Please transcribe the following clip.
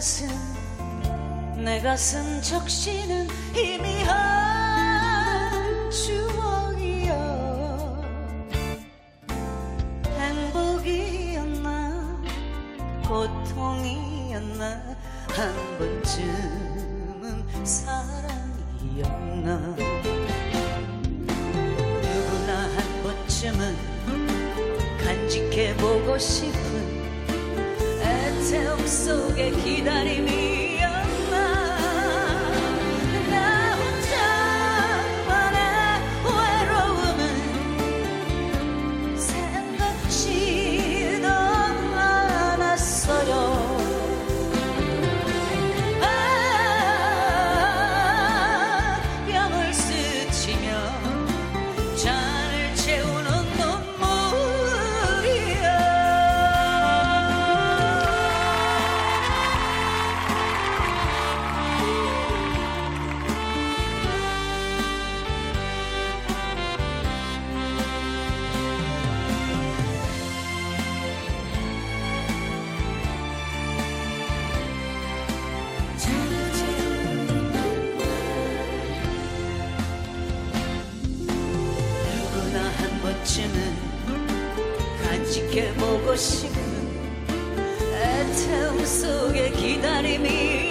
내 가슴 적시는 희미한 추억이여. 행복이었나 고통이었나 한 번쯤은 사랑이었나. 누구나 한 번쯤은 간직해보고 싶은 애태움 속의 기다림이었나. 나 혼자만의 외로움은 생각지도 않았어요. 뺨을 스치며 잔을 채우는 간직해보고 싶은 애태움 속의 기다림이